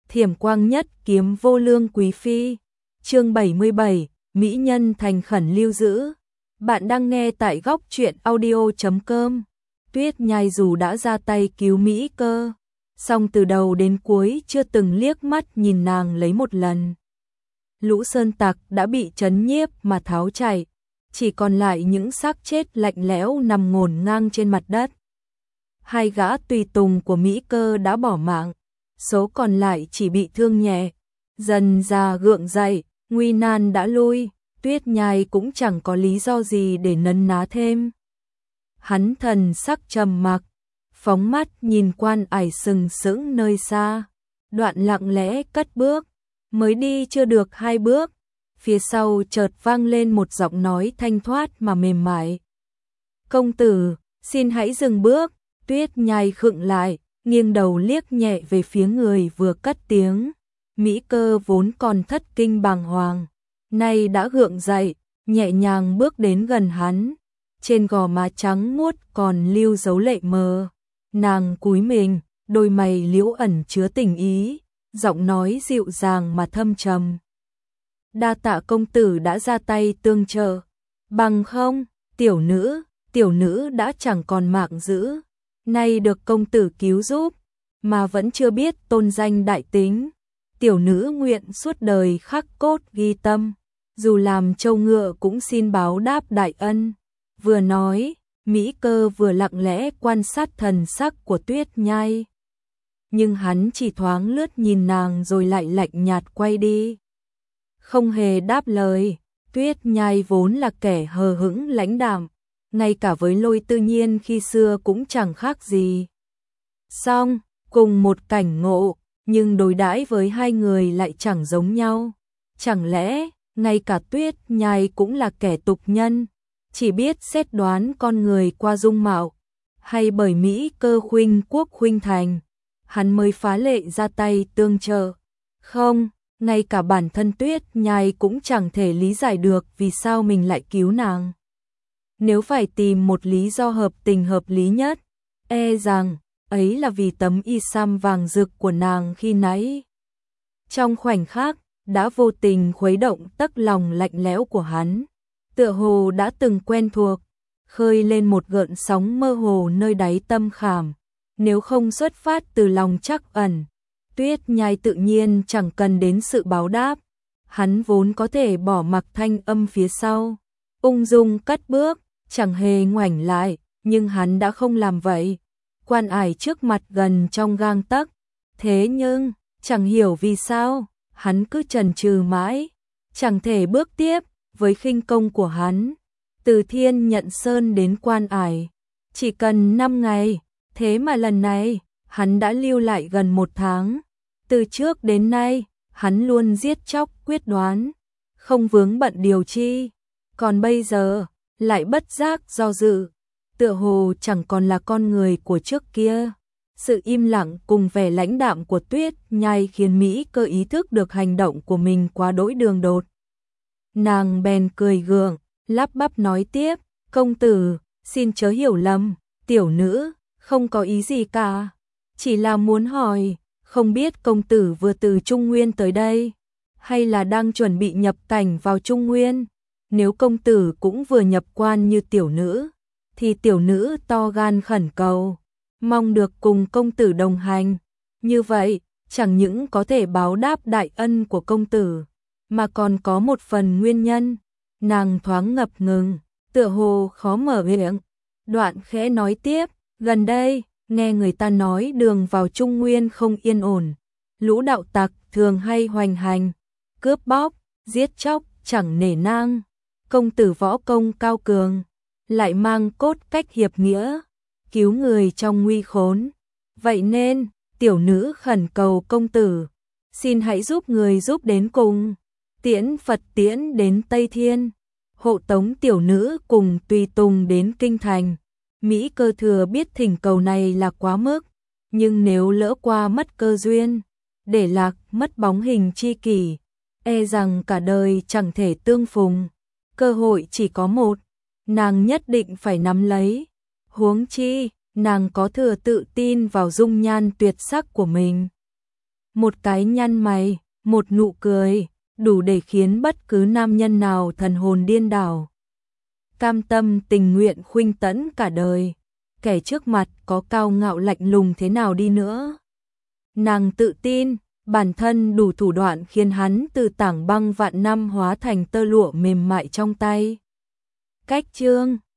Thiểm quang nhất kiếm vô lương quý phi. Chương 77, mỹ nhân thành khẩn lưu giữ. Bạn đang nghe tại góc truyện audio.com. Tuyết Nhai dù đã ra tay cứu Mỹ Cơ, song từ đầu đến cuối chưa từng liếc mắt nhìn nàng lấy một lần. Lũ sơn tặc đã bị trấn nhiếp mà tháo chạy, chỉ còn lại những xác chết lạnh lẽo nằm ngổn ngang trên mặt đất. Hai gã tùy tùng của Mỹ Cơ đã bỏ mạng, số còn lại chỉ bị thương nhẹ. Dần ra gượng dậy, nguy nan đã lui, Tuyết Nhai cũng chẳng có lý do gì để nấn ná thêm. Hắn thần sắc trầm mặc, phóng mắt nhìn Quan Ải sừng sững nơi xa, đoạn lặng lẽ cất bước, mới đi chưa được 2 bước, phía sau chợt vang lên một giọng nói thanh thoát mà mềm mại. "Công tử, xin hãy dừng bước." Tuyết Nhai khựng lại, nghiêng đầu liếc nhẹ về phía người vừa cất tiếng. Mỹ Cơ vốn còn thất kinh bàng hoàng, nay đã gượng dậy, nhẹ nhàng bước đến gần hắn. Trên gò má trắng muốt còn lưu dấu lệ mờ. Nàng cúi mình, đôi mày liễu ẩn chứa tình ý, giọng nói dịu dàng mà thâm trầm. "Đa tạ công tử đã ra tay tương trợ, bằng không, tiểu nữ đã chẳng còn mạng giữ. Nay được công tử cứu giúp, mà vẫn chưa biết tôn danh đại tính. Tiểu nữ nguyện suốt đời khắc cốt ghi tâm, dù làm trâu ngựa cũng xin báo đáp đại ân." Vừa nói, Mỹ Cơ vừa lặng lẽ quan sát thần sắc của Tuyết Nhai. Nhưng hắn chỉ thoáng lướt nhìn nàng rồi lại lạnh nhạt quay đi, không hề đáp lời. Tuyết Nhai vốn là kẻ hờ hững lãnh đạm, ngay cả với Lôi Tư Nhiên khi xưa cũng chẳng khác gì. Song, cùng một cảnh ngộ, nhưng đối đãi với hai người lại chẳng giống nhau. Chẳng lẽ, ngay cả Tuyết Nhai cũng là kẻ tục nhân, chỉ biết xét đoán con người qua dung mạo, hay bởi Mỹ Cơ khuynh quốc khuynh thành, hắn mới phá lệ ra tay tương trợ? Không, ngay cả bản thân Tuyết Nhai cũng chẳng thể lý giải được vì sao mình lại cứu nàng. Nếu phải tìm một lý do hợp tình hợp lý nhất, e rằng ấy là vì tấm y sam vàng rực của nàng khi nãy. Trong khoảnh khắc, đã vô tình khuấy động tấc lòng lạnh lẽo của hắn, tựa hồ đã từng quen thuộc, khơi lên một gợn sóng mơ hồ nơi đáy tâm khảm. Nếu không xuất phát từ lòng trắc ẩn, Tuyết Nhai tự nhiên chẳng cần đến sự báo đáp. Hắn vốn có thể bỏ mặc thanh âm phía sau, ung dung cất bước, chẳng hề ngoảnh lại, nhưng hắn đã không làm vậy. Quan Ải trước mặt gần trong gang tấc, thế nhưng, chẳng hiểu vì sao, hắn cứ chần chừ mãi, chẳng thể bước tiếp. Với khinh công của hắn, từ Thiên Nhận Sơn đến Quan Ải, chỉ cần 5 ngày, thế mà lần này, hắn đã lưu lại gần 1 tháng. Từ trước đến nay, hắn luôn giết chóc quyết đoán, không vướng bận điều chi, còn bây giờ, lại bất giác do dự, tựa hồ chẳng còn là con người của trước kia. Sự im lặng cùng vẻ lãnh đạm của Tuyết Nhai khiến Mỹ Cơ ý thức được hành động của mình quá đỗi đường đột. Nàng bèn cười gượng, lắp bắp nói tiếp, "Công tử, xin chớ hiểu lầm, tiểu nữ không có ý gì cả, chỉ là muốn hỏi, không biết công tử vừa từ Trung Nguyên tới đây, hay là đang chuẩn bị nhập cảnh vào Trung Nguyên? Nếu công tử cũng vừa nhập quan như tiểu nữ, thì tiểu nữ to gan khẩn cầu, mong được cùng công tử đồng hành. Như vậy, chẳng những có thể báo đáp đại ân của công tử, mà còn có một phần nguyên nhân." Nàng thoáng ngập ngừng, tựa hồ khó mở miệng, đoạn khẽ nói tiếp, "Gần đây, nghe người ta nói đường vào Trung Nguyên không yên ổn, lũ đạo tặc thường hay hoành hành, cướp bóc, giết chóc chẳng nể nang. Công tử võ công cao cường, lại mang cốt cách hiệp nghĩa, cứu người trong nguy khốn. Vậy nên, tiểu nữ khẩn cầu công tử, xin hãy giúp người giúp đến cùng, tiễn Phật tiễn đến Tây Thiên, hộ tống tiểu nữ cùng tùy tùng đến Kinh Thành." Mỹ Cơ thừa biết thỉnh cầu này là quá mức, nhưng nếu lỡ qua mất cơ duyên, để lạc mất bóng hình tri kỷ, e rằng cả đời chẳng thể tương phùng. Cơ hội chỉ có một, nàng nhất định phải nắm lấy. Huống chi, nàng có thừa tự tin vào dung nhan tuyệt sắc của mình. Một cái nhăn mày, một nụ cười, đủ để khiến bất cứ nam nhân nào thần hồn điên đảo. Cam tâm tình nguyện khuynh tẫn cả đời, kẻ trước mặt có cao ngạo lạnh lùng thế nào đi nữa. Nàng tự tin, bản thân đủ thủ đoạn khiến hắn từ tảng băng vạn năm hóa thành tơ lụa mềm mại trong tay. Cách chương